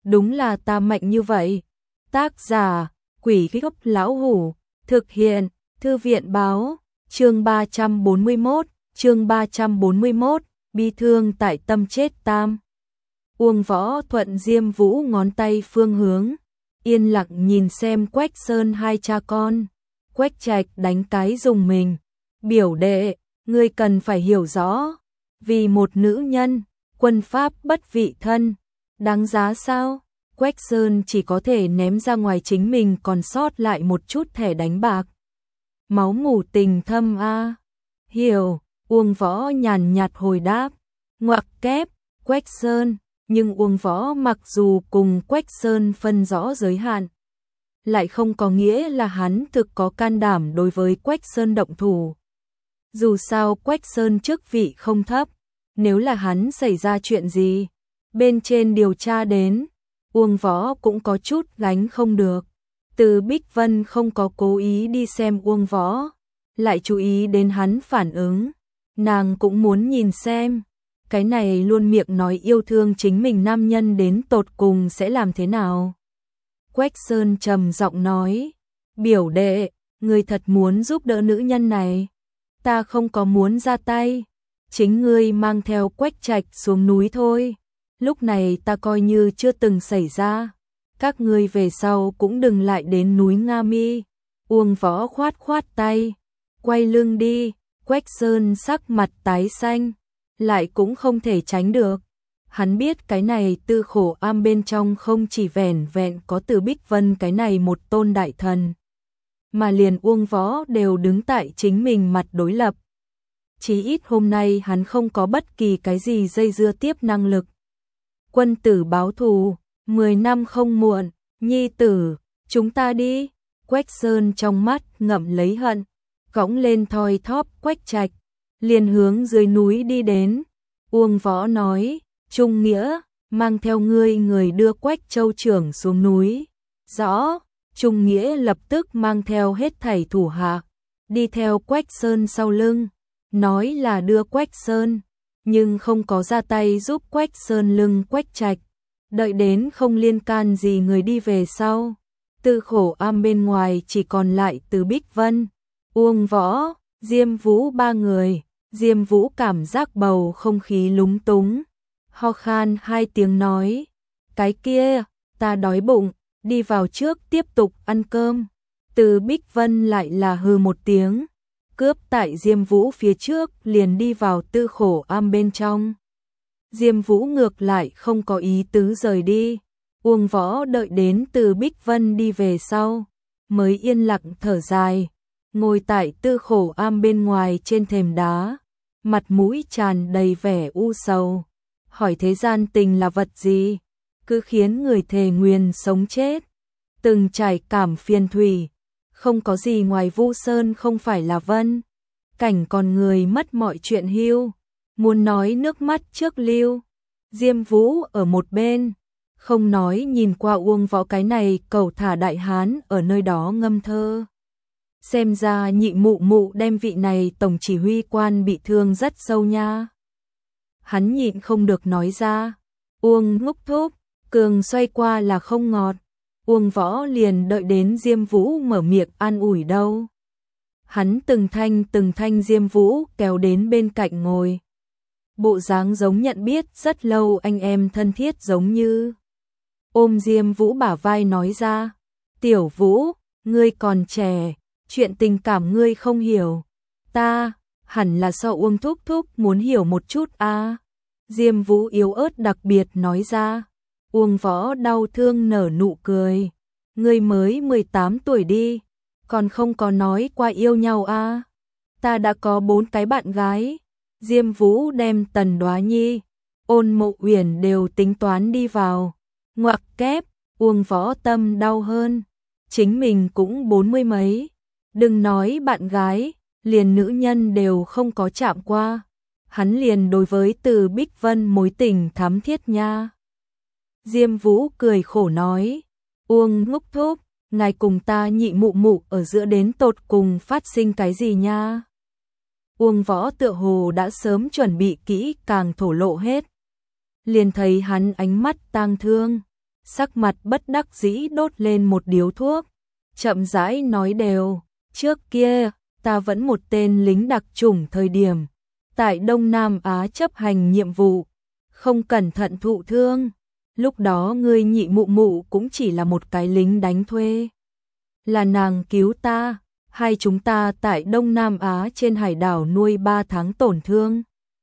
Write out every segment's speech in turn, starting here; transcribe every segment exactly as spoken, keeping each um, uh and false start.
đúng là ta mạnh như vậy. Tác giả, Quỷ Gốc Lão Hủ, thực hiện, Thư viện báo, chương ba trăm bốn mươi mốt, chương ba trăm bốn mươi mốt, bi thương tại tâm chết tam. Uông Võ thuận Diêm Vũ ngón tay phương hướng, yên lặng nhìn xem Quách Sơn hai cha con. Quách Trạch đánh cái dùng mình, biểu đệ, ngươi cần phải hiểu rõ, vì một nữ nhân, quân pháp bất vị thân, đáng giá sao? Quách Sơn chỉ có thể ném ra ngoài chính mình còn sót lại một chút thẻ đánh bạc. Máu mủ tình thâm a. Hiểu, Uông Võ nhàn nhạt hồi đáp, ngoặc kép, Quách Sơn, nhưng Uông Võ mặc dù cùng Quách Sơn phân rõ giới hạn, lại không có nghĩa là hắn thực có can đảm đối với Quách Sơn động thủ. Dù sao Quách Sơn chức vị không thấp, nếu là hắn xảy ra chuyện gì, bên trên điều tra đến, Uông Võ cũng có chút gánh không được. Từ Bích Vân không có cố ý đi xem Uông Võ, lại chú ý đến hắn phản ứng, nàng cũng muốn nhìn xem, cái này luôn miệng nói yêu thương chính mình nam nhân đến tột cùng sẽ làm thế nào. Quách Sơn trầm giọng nói, biểu đệ, ngươi thật muốn giúp đỡ nữ nhân này, ta không có muốn ra tay, chính ngươi mang theo Quách Trạch xuống núi thôi, lúc này ta coi như chưa từng xảy ra, các ngươi về sau cũng đừng lại đến núi Nga Mi. Uông Võ khoát khoát tay, quay lưng đi. Quách Sơn sắc mặt tái xanh, lại cũng không thể tránh được. Hắn biết cái này Tư Khổ Am bên trong không chỉ vẻn vẹn có Từ Bích Vân cái này một tôn đại thần, mà liền Uông Võ đều đứng tại chính mình mặt đối lập. Chí ít hôm nay hắn không có bất kỳ cái gì dây dưa tiếp năng lực. Quân tử báo thù, mười năm không muộn, nhi tử, chúng ta đi. Quách Sơn trong mắt ngậm lấy hận, cõng lên thoi thóp Quách Trạch, liền hướng dưới núi đi đến. Uông Võ nói, Trung Nghĩa, mang theo ngươi người đưa Quách Châu trưởng xuống núi. Rõ, Trung Nghĩa lập tức mang theo hết thảy thủ hạ, đi theo Quách Sơn sau lưng, nói là đưa Quách Sơn, nhưng không có ra tay giúp Quách Sơn lưng Quách Trạch. Đợi đến không liên can gì người đi về sau, Tư Khổ Am bên ngoài chỉ còn lại Từ Bích Vân, Uông Võ, Diêm Vũ ba người. Diêm Vũ cảm giác bầu không khí lúng túng, ho khan hai tiếng nói, cái kia, ta đói bụng, đi vào trước tiếp tục ăn cơm. Từ Bích Vân lại là hừ một tiếng, cướp tại Diêm Vũ phía trước liền đi vào Tư Khổ Am bên trong. Diêm Vũ ngược lại không có ý tứ rời đi. Uông Võ đợi đến Từ Bích Vân đi về sau, mới yên lặng thở dài, ngồi tại Tư Khổ Am bên ngoài trên thềm đá, mặt mũi tràn đầy vẻ u sầu, hỏi thế gian tình là vật gì, cứ khiến người thề nguyền sống chết, từng trải cảm phiền thủy, không có gì ngoài Vu Sơn không phải là vân, cảnh còn người mất mọi chuyện hưu, muốn nói nước mắt trước lưu. Diêm Vũ ở một bên, không nói nhìn qua Uông Võ cái này cầu thả đại hán ở nơi đó ngâm thơ. Xem ra nhị mụ mụ đem vị này tổng chỉ huy quan bị thương rất sâu nha. Hắn nhịn không được nói ra, Uông Ngúc Thúc, cường xoay qua là không ngọt. Uông Võ liền đợi đến Diêm Vũ mở miệng an ủi đâu. Hắn từng thanh từng thanh Diêm Vũ kéo đến bên cạnh ngồi. Bộ dáng giống nhận biết rất lâu anh em thân thiết giống như. Ôm Diêm Vũ bả vai nói ra, Tiểu Vũ, ngươi còn trẻ, chuyện tình cảm ngươi không hiểu, ta, hẳn là so Uông Thúc Thúc muốn hiểu một chút a. À. Diêm Vũ yếu ớt đặc biệt nói ra. Uông Võ đau thương nở nụ cười, ngươi mới mười tám tuổi đi, còn không có nói qua yêu nhau a. À. Ta đã có bốn cái bạn gái. Diêm Vũ đem Tần Đoá Nhi, Ôn Mộ Uyển đều tính toán đi vào. Ngoặc kép, Uông Võ tâm đau hơn, chính mình cũng bốn mươi mấy, đừng nói bạn gái, liền nữ nhân đều không có chạm qua, hắn liền đối với Từ Bích Vân mối tình thắm thiết nha. Diêm Vũ cười khổ nói, Uông Ngúc Thúc, ngài cùng ta nhị mụ mụ ở giữa đến tột cùng phát sinh cái gì nha. Uông Võ tựa hồ đã sớm chuẩn bị kỹ càng thổ lộ hết. Liền thấy hắn ánh mắt tang thương, sắc mặt bất đắc dĩ đốt lên một điếu thuốc, chậm rãi nói đều, trước kia, ta vẫn một tên lính đặc chủng thời điểm, tại Đông Nam Á chấp hành nhiệm vụ, không cẩn thận thụ thương, lúc đó ngươi nhị mụ mụ cũng chỉ là một cái lính đánh thuê. Là nàng cứu ta, hay chúng ta tại Đông Nam Á trên hải đảo nuôi ba tháng tổn thương.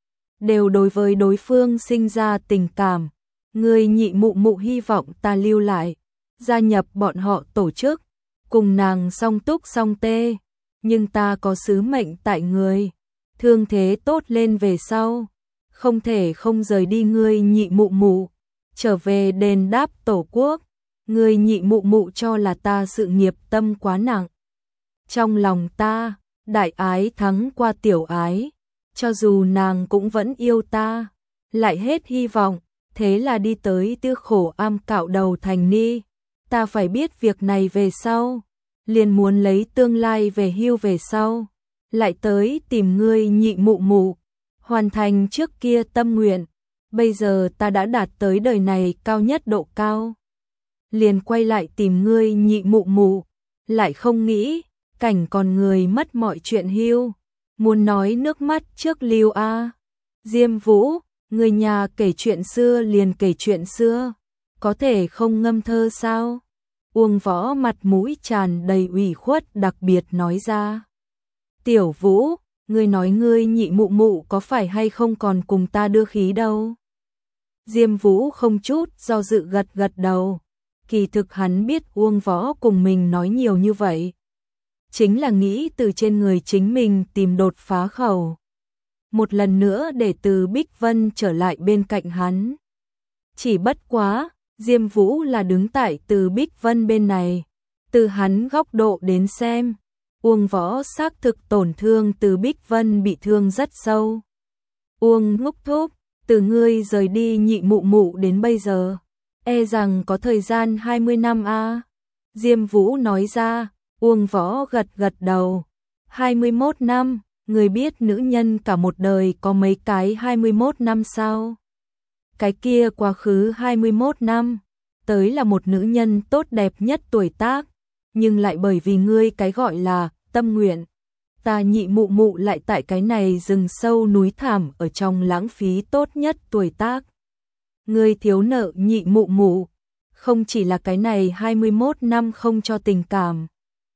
Đều đối với đối phương sinh ra tình cảm, người nhị mụ mụ hy vọng ta lưu lại, gia nhập bọn họ tổ chức, cùng nàng song túc song tê, nhưng ta có sứ mệnh tại người, thương thế tốt lên về sau, không thể không rời đi người nhị mụ mụ, trở về đền đáp tổ quốc, người nhị mụ mụ cho là ta sự nghiệp tâm quá nặng. Trong lòng ta, đại ái thắng qua tiểu ái, cho dù nàng cũng vẫn yêu ta, lại hết hy vọng, thế là đi tới Tiêu Khổ Am cạo đầu thành ni, ta phải biết việc này về sau, liền muốn lấy tương lai về hưu về sau, lại tới tìm ngươi nhị mụ mụ, hoàn thành trước kia tâm nguyện, bây giờ ta đã đạt tới đời này cao nhất độ cao, liền quay lại tìm ngươi nhị mụ mụ, lại không nghĩ, cảnh còn người mất mọi chuyện hưu, muốn nói nước mắt trước lưu a. Diêm Vũ, người nhà kể chuyện xưa liền kể chuyện xưa, có thể không ngâm thơ sao? Uông Võ mặt mũi tràn đầy ủy khuất đặc biệt nói ra. Tiểu Vũ, ngươi nói ngươi nhị mụ mụ có phải hay không còn cùng ta đưa khí đâu? Diêm Vũ không chút do dự gật gật đầu, kỳ thực hắn biết Uông Võ cùng mình nói nhiều như vậy, chính là nghĩ từ trên người chính mình tìm đột phá khẩu. Một lần nữa để Từ Bích Vân trở lại bên cạnh hắn. Chỉ bất quá, Diêm Vũ là đứng tại Từ Bích Vân bên này. Từ hắn góc độ đến xem, Uông Võ xác thực tổn thương Từ Bích Vân bị thương rất sâu. Uông Ngúc Thúc, từ ngươi rời đi nhị mụ mụ đến bây giờ, e rằng có thời gian hai mươi năm a. Diêm Vũ nói ra. Uông Võ gật gật đầu. hai mươi mốt năm, người biết nữ nhân cả một đời có mấy cái hai mươi mốt năm sao? Cái kia quá khứ hai mươi mốt năm, tới là một nữ nhân tốt đẹp nhất tuổi tác, nhưng lại bởi vì ngươi cái gọi là tâm nguyện, ta nhị mụ mụ lại tại cái này rừng sâu núi thảm ở trong lãng phí tốt nhất tuổi tác. Ngươi thiếu nợ nhị mụ mụ, không chỉ là cái này hai mươi mốt năm không cho tình cảm.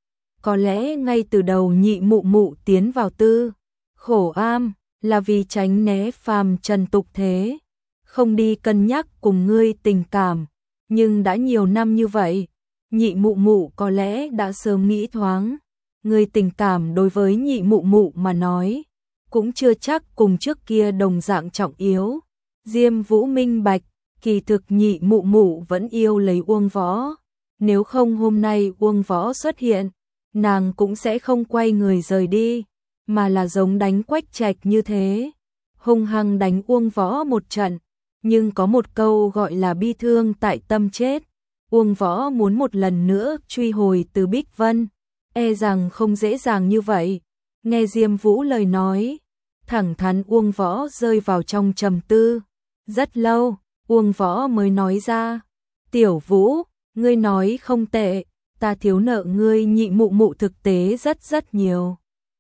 Có lẽ ngay từ đầu nhị mụ mụ tiến vào Tư Khổ Am là vì tránh né phàm trần tục thế, không đi cân nhắc cùng ngươi tình cảm, nhưng đã nhiều năm như vậy, nhị mụ mụ có lẽ đã sớm nghĩ thoáng, ngươi tình cảm đối với nhị mụ mụ mà nói, cũng chưa chắc cùng trước kia đồng dạng trọng yếu. Diêm Vũ minh bạch, kỳ thực nhị mụ mụ vẫn yêu lấy Uông Võ, nếu không hôm nay Uông Võ xuất hiện, nàng cũng sẽ không quay người rời đi, mà là giống đánh Quách Trạch như thế, hung hăng đánh Uông Võ một trận, nhưng có một câu gọi là bi thương tại tâm chết, Uông Võ muốn một lần nữa truy hồi Từ Bích Vân, e rằng không dễ dàng như vậy. Nghe Diêm Vũ lời nói, thẳng thắn Uông Võ rơi vào trong trầm tư, rất lâu, Uông Võ mới nói ra, Tiểu Vũ, ngươi nói không tệ, ta thiếu nợ ngươi nhị mụ mụ thực tế rất rất nhiều.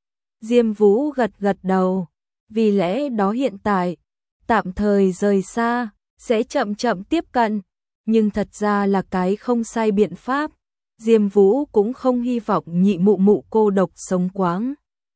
Diêm Vũ gật gật đầu, vì lẽ đó hiện tại, tạm thời rời xa, sẽ chậm chậm tiếp cận, nhưng thật ra là cái không sai biện pháp. Diêm Vũ cũng không hy vọng nhị mụ mụ cô độc sống quãng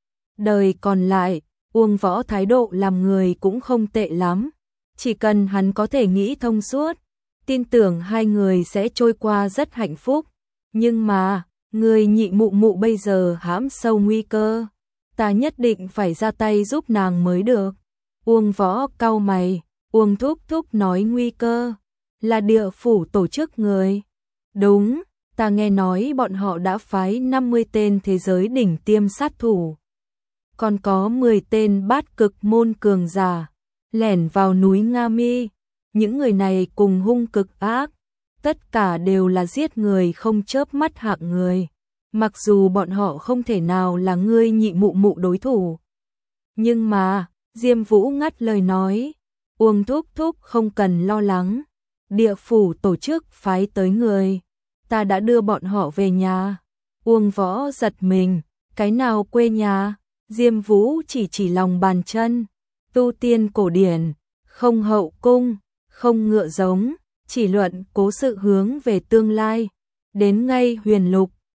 đời còn lại. Uông Võ thái độ làm người cũng không tệ lắm, chỉ cần hắn có thể nghĩ thông suốt, tin tưởng hai người sẽ trôi qua rất hạnh phúc. Nhưng mà, người nhị mụ mụ bây giờ hãm sâu nguy cơ, ta nhất định phải ra tay giúp nàng mới được. Uông Võ cau mày, Uông Thúc Thúc nói nguy cơ, là địa phủ tổ chức người. Đúng, ta nghe nói bọn họ đã phái năm mươi tên thế giới đỉnh tiêm sát thủ. Còn có mười tên bát cực môn cường giả, lẻn vào núi Nga Mi. Những người này cùng hung cực ác, tất cả đều là giết người không chớp mắt hạng người. Mặc dù bọn họ không thể nào là ngươi nhị mụ mụ đối thủ. Nhưng mà, Diêm Vũ ngắt lời nói, Uông Thúc Thúc không cần lo lắng. Địa phủ tổ chức phái tới người, ta đã đưa bọn họ về nhà. Uông Võ giật mình, cái nào quê nhà? Diêm Vũ chỉ chỉ lòng bàn chân, tu tiên cổ điển, không hậu cung, không ngựa giống, chỉ luận cố sự hướng về tương lai. Đến ngay Huyền Lục,